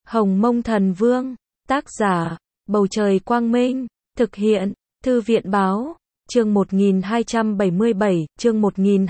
Hồng Mông Thần Vương, tác giả, Bầu Trời Quang Minh, thực hiện, Thư viện Báo, chương 1277, chương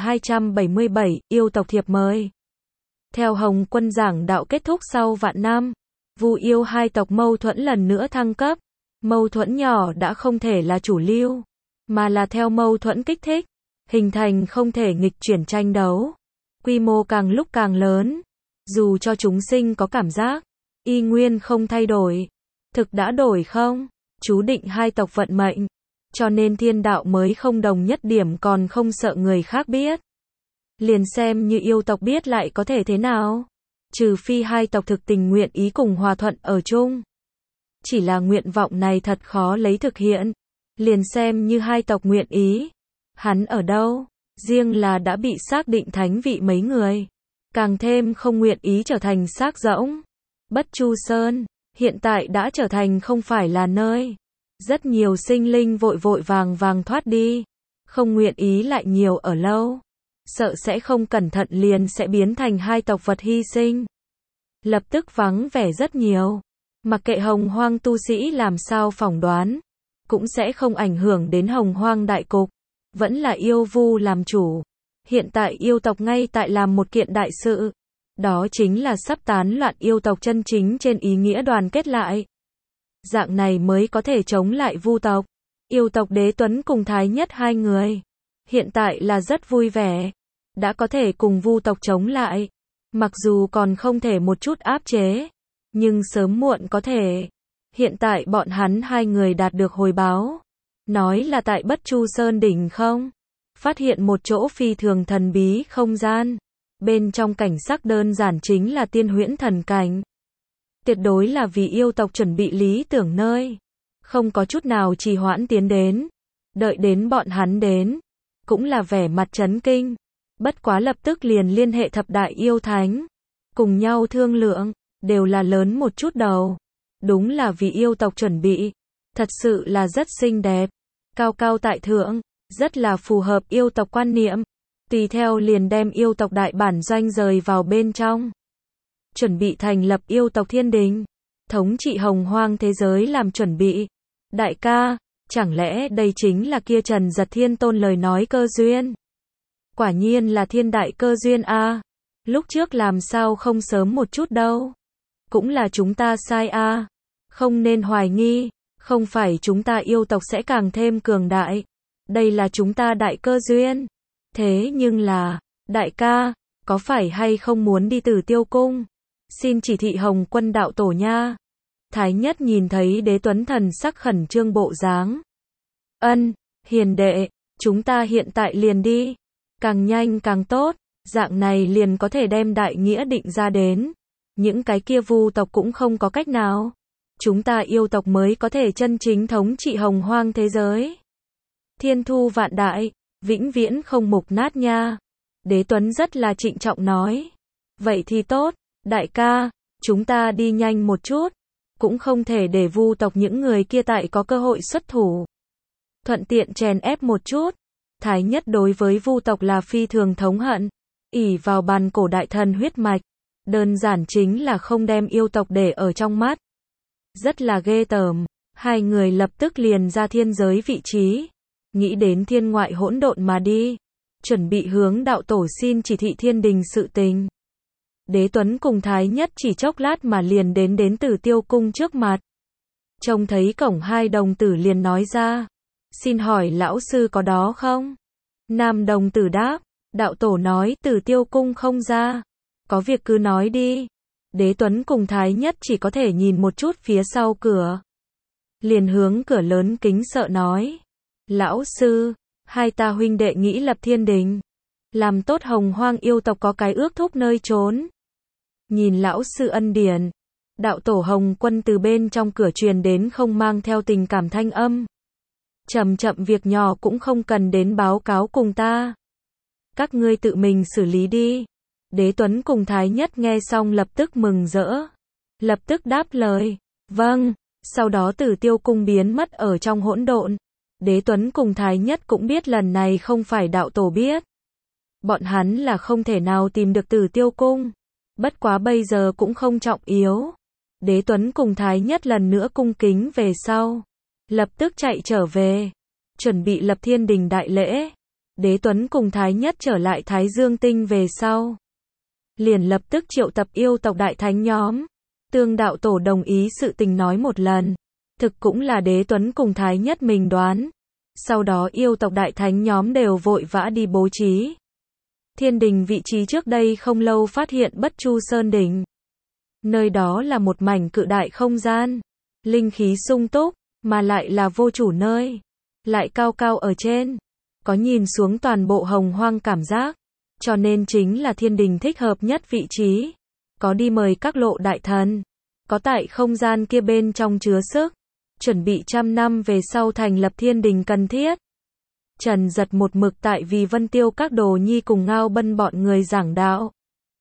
1277, yêu tộc thiệp mời. Theo Hồng Quân giảng đạo kết thúc sau vạn năm, Vu yêu hai tộc mâu thuẫn lần nữa thăng cấp. Mâu thuẫn nhỏ đã không thể là chủ lưu, mà là theo mâu thuẫn kích thích, hình thành không thể nghịch chuyển tranh đấu. Quy mô càng lúc càng lớn, dù cho chúng sinh có cảm giác, y nguyên không thay đổi. Thực đã đổi không? Chú định hai tộc vận mệnh. Cho nên thiên đạo mới không đồng nhất điểm còn không sợ người khác biết. Liền xem như yêu tộc biết lại có thể thế nào? Trừ phi hai tộc thực tình nguyện ý cùng hòa thuận ở chung. Chỉ là nguyện vọng này thật khó lấy thực hiện. Liền xem như hai tộc nguyện ý. Hắn ở đâu? Riêng là đã bị xác định thánh vị mấy người. Càng thêm không nguyện ý trở thành xác rỗng. Bất Chu Sơn, hiện tại đã trở thành không phải là nơi. Rất nhiều sinh linh vội vội vàng vàng thoát đi. Không nguyện ý lại nhiều ở lâu. Sợ sẽ không cẩn thận liền sẽ biến thành hai tộc vật hy sinh. Lập tức vắng vẻ rất nhiều. Mặc kệ hồng hoang tu sĩ làm sao phỏng đoán, cũng sẽ không ảnh hưởng đến hồng hoang đại cục. Vẫn là yêu vu làm chủ. Hiện tại yêu tộc ngay tại làm một kiện đại sự. Đó chính là sắp tán loạn yêu tộc chân chính trên ý nghĩa đoàn kết lại. Dạng này mới có thể chống lại vu tộc. Yêu tộc Đế Tuấn cùng Thái Nhất hai người. Hiện tại là rất vui vẻ. Đã có thể cùng vu tộc chống lại. Mặc dù còn không thể một chút áp chế. Nhưng sớm muộn có thể. Hiện tại bọn hắn hai người đạt được hồi báo. Nói là tại Bất Chu Sơn đỉnh không. Phát hiện một chỗ phi thường thần bí không gian. Bên trong cảnh sắc đơn giản chính là tiên huyễn thần cảnh. Tuyệt đối là vì yêu tộc chuẩn bị lý tưởng nơi. Không có chút nào trì hoãn tiến đến. Đợi đến bọn hắn đến. Cũng là vẻ mặt chấn kinh. Bất quá lập tức liền liên hệ thập đại yêu thánh. Cùng nhau thương lượng. Đều là lớn một chút đầu. Đúng là vì yêu tộc chuẩn bị. Thật sự là rất xinh đẹp. Cao cao tại thượng. Rất là phù hợp yêu tộc quan niệm. Tùy theo liền đem yêu tộc đại bản doanh rời vào bên trong. Chuẩn bị thành lập yêu tộc thiên đình. Thống trị hồng hoang thế giới làm chuẩn bị. Đại ca, chẳng lẽ đây chính là kia Trần Giật Thiên Tôn lời nói cơ duyên? Quả nhiên là thiên đại cơ duyên a. Lúc trước làm sao không sớm một chút đâu. Cũng là chúng ta sai a. Không nên hoài nghi. Không phải chúng ta yêu tộc sẽ càng thêm cường đại. Đây là chúng ta đại cơ duyên. Thế nhưng là, đại ca, có phải hay không muốn đi Tử Tiêu Cung? Xin chỉ thị Hồng Quân đạo tổ nha. Thái Nhất nhìn thấy Đế Tuấn thần sắc khẩn trương bộ dáng. Ân, hiền đệ, chúng ta hiện tại liền đi. Càng nhanh càng tốt, dạng này liền có thể đem đại nghĩa định ra đến. Những cái kia vu tộc cũng không có cách nào. Chúng ta yêu tộc mới có thể chân chính thống trị hồng hoang thế giới. Thiên thu vạn đại, vĩnh viễn không mục nát nha. Đế Tuấn rất là trịnh trọng nói. Vậy thì tốt, đại ca, chúng ta đi nhanh một chút. Cũng không thể để vu tộc những người kia tại có cơ hội xuất thủ. Thuận tiện chèn ép một chút. Thái Nhất đối với vu tộc là phi thường thống hận. Ỷ vào bàn cổ đại thần huyết mạch. Đơn giản chính là không đem yêu tộc để ở trong mắt. Rất là ghê tởm. Hai người lập tức liền ra thiên giới vị trí. Nghĩ đến thiên ngoại hỗn độn mà đi. Chuẩn bị hướng đạo tổ xin chỉ thị thiên đình sự tình. Đế Tuấn cùng Thái Nhất chỉ chốc lát mà liền đến Tử Tiêu Cung trước mặt. Trông thấy cổng hai đồng tử liền nói ra. Xin hỏi lão sư có đó không? Nam đồng tử đáp. Đạo tổ nói Tử Tiêu Cung không ra. Có việc cứ nói đi. Đế Tuấn cùng Thái Nhất chỉ có thể nhìn một chút phía sau cửa. Liền hướng cửa lớn kính sợ nói. Lão sư, hai ta huynh đệ nghĩ lập thiên đình. Làm tốt hồng hoang yêu tộc có cái ước thúc nơi trốn. Nhìn lão sư ân điển. Đạo tổ Hồng Quân từ bên trong cửa truyền đến không mang theo tình cảm thanh âm. Chậm chậm việc nhỏ cũng không cần đến báo cáo cùng ta. Các ngươi tự mình xử lý đi. Đế Tuấn cùng Thái Nhất nghe xong lập tức mừng rỡ. Lập tức đáp lời. Vâng. Sau đó Tử Tiêu Cung biến mất ở trong hỗn độn. Đế Tuấn cùng Thái Nhất cũng biết lần này không phải đạo tổ biết. Bọn hắn là không thể nào tìm được Tử Tiêu Cung. Bất quá bây giờ cũng không trọng yếu. Đế Tuấn cùng Thái Nhất lần nữa cung kính về sau, lập tức chạy trở về, chuẩn bị lập thiên đình đại lễ. Đế Tuấn cùng Thái Nhất trở lại Thái Dương Tinh về sau, liền lập tức triệu tập yêu tộc đại thánh nhóm. Tương đạo tổ đồng ý sự tình nói một lần, thực cũng là Đế Tuấn cùng Thái Nhất mình đoán. Sau đó yêu tộc đại thánh nhóm đều vội vã đi bố trí thiên đình vị trí trước đây không lâu phát hiện Bất Chu Sơn đỉnh. Nơi đó là một mảnh cự đại không gian, linh khí sung túc, mà lại là vô chủ nơi, lại cao cao ở trên, có nhìn xuống toàn bộ hồng hoang cảm giác, cho nên chính là thiên đình thích hợp nhất vị trí. Có đi mời các lộ đại thần, có tại không gian kia bên trong chứa sức, chuẩn bị 100 năm về sau thành lập thiên đình cần thiết. Trần Giật một mực tại vì Vân Tiêu các đồ nhi cùng Ngao Bân bọn người giảng đạo,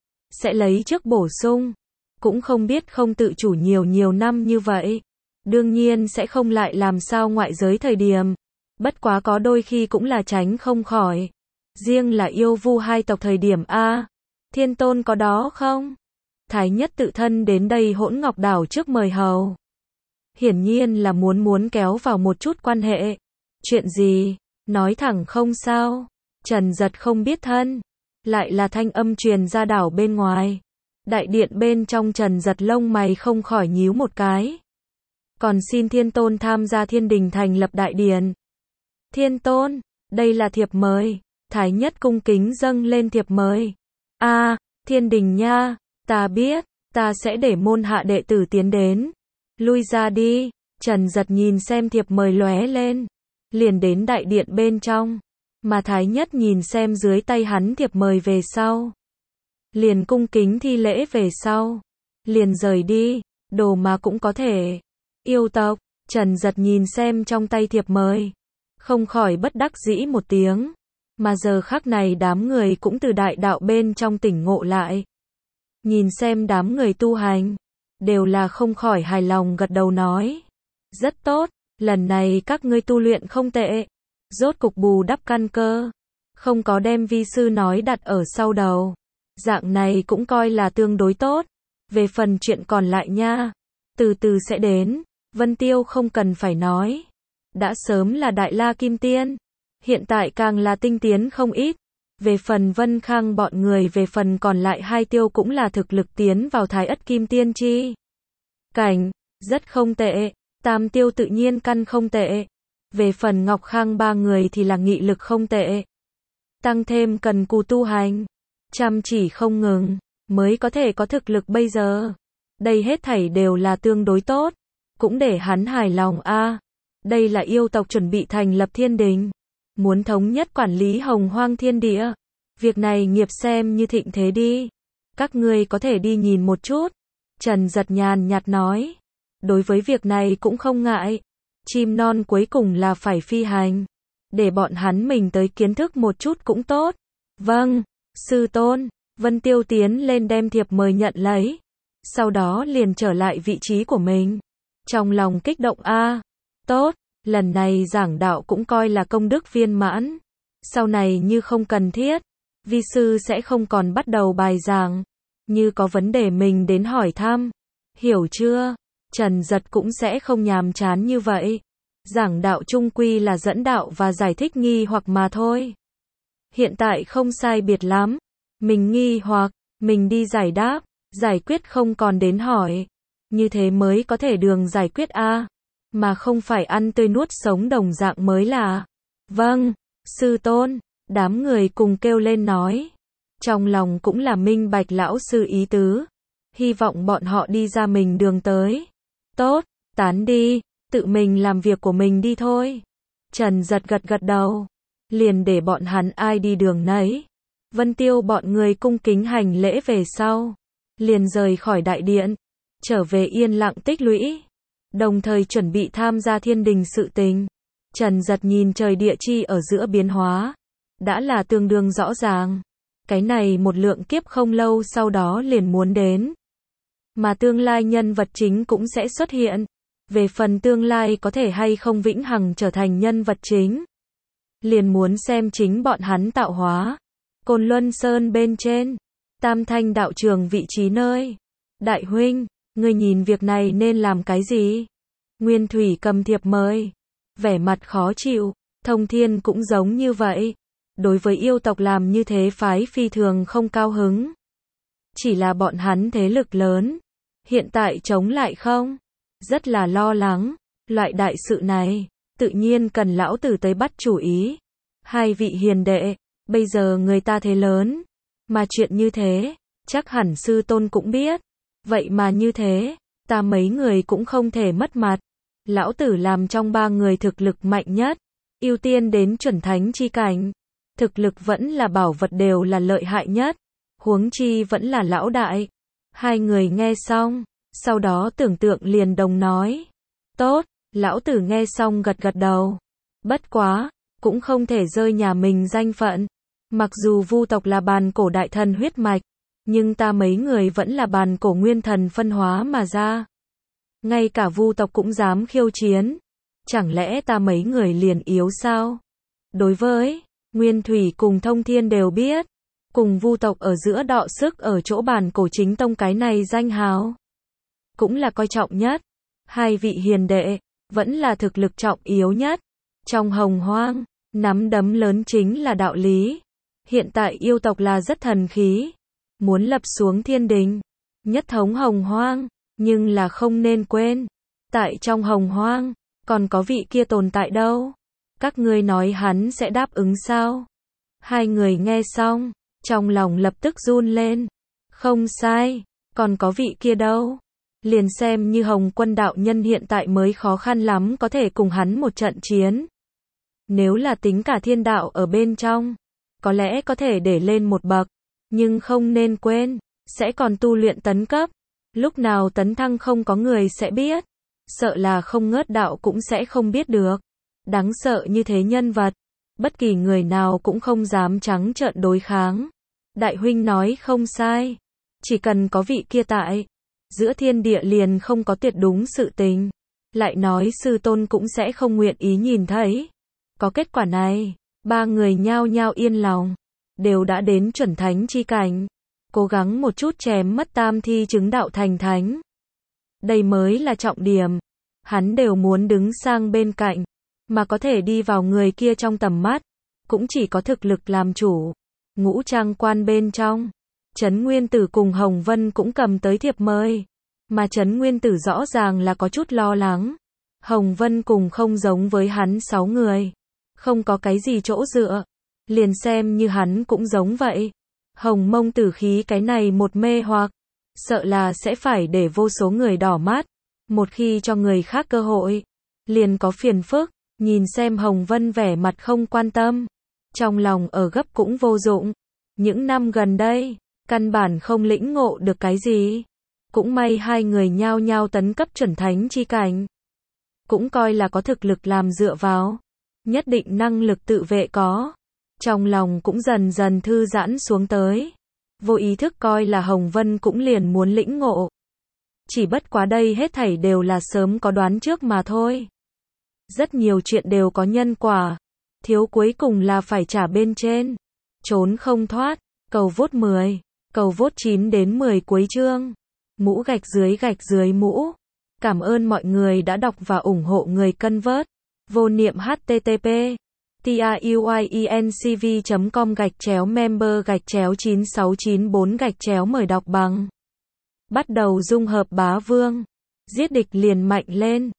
sẽ lấy trước bổ sung, cũng không biết không tự chủ nhiều năm như vậy, đương nhiên sẽ không lại làm sao ngoại giới thời điểm, bất quá có đôi khi cũng là tránh không khỏi. Riêng là yêu vu hai tộc thời điểm a, Thiên Tôn có đó không? Thái Nhất tự thân đến đây Hỗn Ngọc Đảo trước mời hầu. Hiển nhiên là muốn kéo vào một chút quan hệ. Chuyện gì? Nói thẳng không sao. Trần Giật không biết thân. Lại là thanh âm truyền ra đảo bên ngoài. Đại điện bên trong Trần Giật lông mày không khỏi nhíu một cái. Còn xin Thiên Tôn tham gia thiên đình thành lập đại điện. Thiên Tôn, đây là thiệp mời. Thái Nhất cung kính dâng lên thiệp mời. A, thiên đình nha, ta biết, ta sẽ để môn hạ đệ tử tiến đến. Lui ra đi. Trần Giật nhìn xem thiệp mời lóe lên, liền đến đại điện bên trong, mà Thái Nhất nhìn xem dưới tay hắn thiệp mời về sau, liền cung kính thi lễ về sau, liền rời đi. Đồ mà cũng có thể. Yêu tộc. Trần Giật nhìn xem trong tay thiệp mời, không khỏi bất đắc dĩ một tiếng. Mà giờ khắc này đám người cũng từ đại đạo bên trong tỉnh ngộ lại. Nhìn xem đám người tu hành, đều là không khỏi hài lòng gật đầu nói. Rất tốt, lần này các ngươi tu luyện không tệ. Rốt cục bù đắp căn cơ, không có đem vi sư nói đặt ở sau đầu. Dạng này cũng coi là tương đối tốt. Về phần chuyện còn lại nha, từ từ sẽ đến. Vân Tiêu không cần phải nói, đã sớm là Đại La Kim Tiên, hiện tại càng là tinh tiến không ít. Về phần Vân Khang bọn người, về phần còn lại hai tiêu cũng là thực lực tiến vào Thái Ất Kim Tiên chi cảnh, rất không tệ. Tam tiêu tự nhiên căn không tệ. Về phần Ngọc Khang ba người thì là nghị lực không tệ. Tăng thêm cần cù tu hành, chăm chỉ không ngừng, mới có thể có thực lực bây giờ. Đây hết thảy đều là tương đối tốt, cũng để hắn hài lòng a. Đây là yêu tộc chuẩn bị thành lập thiên đình, muốn thống nhất quản lý hồng hoang thiên địa. Việc này nghiệp xem như thịnh thế đi. Các ngươi có thể đi nhìn một chút. Trần Giật nhàn nhạt nói. Đối với việc này cũng không ngại. Chim non cuối cùng là phải phi hành. Để bọn hắn mình tới kiến thức một chút cũng tốt. Vâng, sư tôn. Vân Tiêu tiến lên đem thiệp mời nhận lấy. Sau đó liền trở lại vị trí của mình. Trong lòng kích động a. Tốt, lần này giảng đạo cũng coi là công đức viên mãn. Sau này như không cần thiết, vi sư sẽ không còn bắt đầu bài giảng. Như có vấn đề mình đến hỏi thăm. Hiểu chưa? Trần Giật cũng sẽ không nhàm chán như vậy. Giảng đạo chung quy là dẫn đạo và giải thích nghi hoặc mà thôi. Hiện tại không sai biệt lắm. Mình nghi hoặc, mình đi giải đáp, giải quyết không còn đến hỏi. Như thế mới có thể đường giải quyết a, mà không phải ăn tươi nuốt sống đồng dạng mới là. Vâng, sư tôn. Đám người cùng kêu lên nói. Trong lòng cũng là minh bạch lão sư ý tứ. Hy vọng bọn họ đi ra mình đường tới. Tốt, tán đi, tự mình làm việc của mình đi thôi. Trần Giật gật đầu, liền để bọn hắn ai đi đường nấy. Vân Tiêu bọn người cung kính hành lễ về sau, liền rời khỏi đại điện, trở về yên lặng tích lũy, đồng thời chuẩn bị tham gia thiên đình sự tình. Trần Giật nhìn trời địa chi ở giữa biến hóa, đã là tương đương rõ ràng. Cái này một lượng kiếp không lâu sau đó liền muốn đến. Mà tương lai nhân vật chính cũng sẽ xuất hiện. Về phần tương lai có thể hay không vĩnh hằng trở thành nhân vật chính, liền muốn xem chính bọn hắn tạo hóa. Côn Luân Sơn bên trên, Tam Thanh đạo trường vị trí nơi. Đại huynh, Ngươi nhìn việc này nên làm cái gì? Nguyên Thủy cầm thiệp mời, vẻ mặt khó chịu, Thông Thiên cũng giống như vậy. Đối với yêu tộc làm như thế phái phi thường không cao hứng. Chỉ là bọn hắn thế lực lớn, hiện tại chống lại không? Rất là lo lắng, loại đại sự này, tự nhiên cần lão tử tới bắt chủ ý. Hai vị hiền đệ, bây giờ người ta thế lớn, mà chuyện như thế, chắc hẳn sư tôn cũng biết. Vậy mà như thế, ta mấy người cũng không thể mất mặt. Lão tử làm trong ba người thực lực mạnh nhất, ưu tiên đến chuẩn thánh chi cảnh. Thực lực vẫn là bảo vật đều là lợi hại nhất, huống chi vẫn là lão đại. Hai người nghe xong, sau đó tưởng tượng liền đồng nói. Tốt, lão tử nghe xong gật gật đầu. Bất quá, cũng không thể rơi nhà mình danh phận. Mặc dù Vu tộc là bàn cổ đại thần huyết mạch, nhưng ta mấy người vẫn là bàn cổ nguyên thần phân hóa mà ra. Ngay cả Vu tộc cũng dám khiêu chiến. Chẳng lẽ ta mấy người liền yếu sao? Đối với Nguyên Thủy cùng Thông Thiên đều biết, cùng Vu tộc ở giữa đọ sức ở chỗ bàn cổ chính tông cái này danh hào, cũng là coi trọng nhất. Hai vị hiền đệ, vẫn là thực lực trọng yếu nhất. Trong hồng hoang, nắm đấm lớn chính là đạo lý. Hiện tại yêu tộc là rất thần khí, muốn lập xuống thiên đình, nhất thống hồng hoang, nhưng là không nên quên, tại trong hồng hoang, còn có vị kia tồn tại đâu. Các ngươi nói hắn sẽ đáp ứng sao? Hai người nghe xong, trong lòng lập tức run lên. Không sai, còn có vị kia đâu. Liền xem như Hồng Quân đạo nhân hiện tại mới khó khăn lắm có thể cùng hắn một trận chiến. Nếu là tính cả thiên đạo ở bên trong, có lẽ có thể để lên một bậc, nhưng không nên quên, sẽ còn tu luyện tấn cấp. Lúc nào tấn thăng không có người sẽ biết, sợ là không ngớt đạo cũng sẽ không biết được. Đáng sợ như thế nhân vật, bất kỳ người nào cũng không dám trắng trợn đối kháng. Đại huynh nói không sai, chỉ cần có vị kia tại, giữa thiên địa liền không có tuyệt đúng sự tình. Lại nói sư tôn cũng sẽ không nguyện ý nhìn thấy. Có kết quả này, ba người nhao nhao yên lòng, đều đã đến chuẩn thánh chi cảnh, cố gắng một chút chém mất tam thi chứng đạo thành thánh. Đây mới là trọng điểm, hắn đều muốn đứng sang bên cạnh, mà có thể đi vào người kia trong tầm mắt, cũng chỉ có thực lực làm chủ. Ngũ Trang Quan bên trong, Trấn Nguyên Tử cùng Hồng Vân cũng cầm tới thiệp mời, mà Trấn Nguyên Tử rõ ràng là có chút lo lắng. Hồng Vân cùng không giống với hắn 6 người, không có cái gì chỗ dựa, liền xem như hắn cũng giống vậy. Hồng Mông tử khí cái này một mê hoặc, sợ là sẽ phải để vô số người đỏ mắt. Một khi cho người khác cơ hội, liền có phiền phức. Nhìn xem Hồng Vân vẻ mặt không quan tâm, trong lòng ở gấp cũng vô dụng. Những năm gần đây, căn bản không lĩnh ngộ được cái gì. Cũng may hai người nhao nhao tấn cấp chuẩn thánh chi cảnh, cũng coi là có thực lực làm dựa vào, nhất định năng lực tự vệ có. Trong lòng cũng dần dần thư giãn xuống tới. Vô ý thức coi là Hồng Vân cũng liền muốn lĩnh ngộ. Chỉ bất quá đây hết thảy đều là sớm có đoán trước mà thôi. Rất nhiều chuyện đều có nhân quả, thiếu cuối cùng là phải trả bên trên. Trốn không thoát, cầu vote 10, cầu vote 9 đến 10 cuối chương. Mũ gạch dưới mũ. Cảm ơn mọi người đã đọc và ủng hộ người cân vớt. Vô niệm http truyencv.com/member/9694 mời đọc bằng. Bắt đầu dung hợp bá vương, giết địch liền mạnh lên.